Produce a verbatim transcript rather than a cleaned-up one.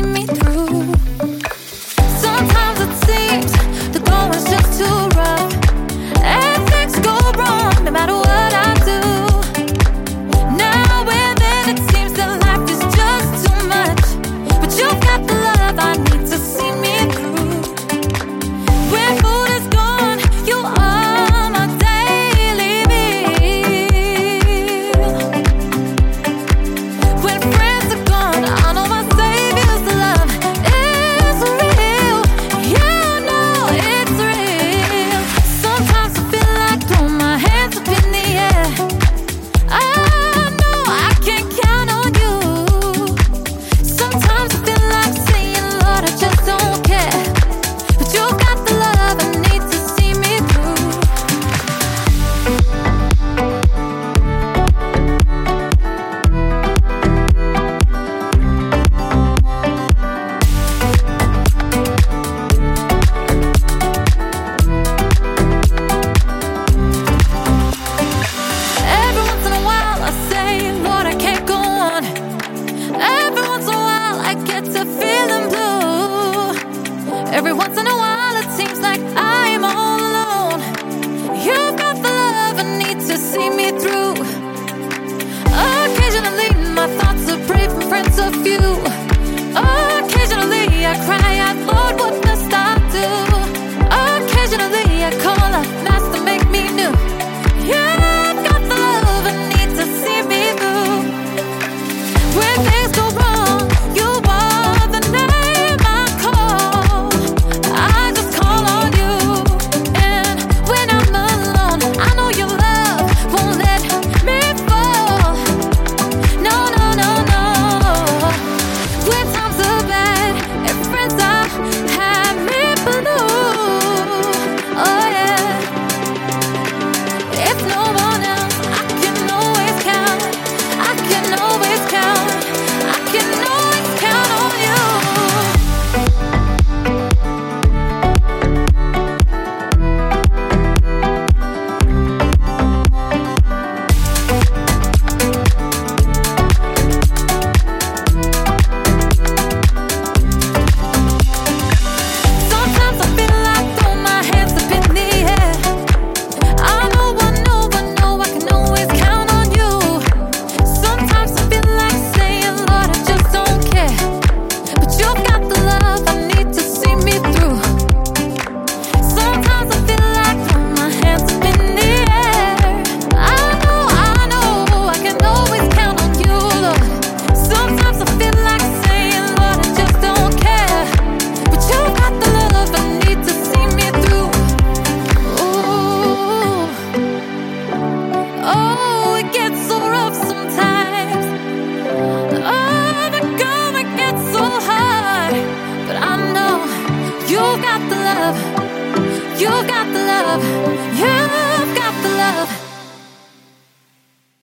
see me through. Sometimes it seems the going is just too rough, and things go wrong no matter what I do. Now and then it seems that life is just too much, but you've got the love I need to see me through. When food is gone, you are my daily meal. When friends are gone, I know my Savior's love is real. Yeah, I know it's real. Sometimes I feel like throwing my hands up in the air. I know I can count on you. Sometimes I feel like saying, Lord, I just don't care. But you got the love I need to see me through. Every once in a while I say, Lord, I can't go on. Every once in a while I get to feeling blue. Every once in a while it seems like I'm all alone. You've got the love I need to see me through. Occasionally my thoughts are brave and friends are few.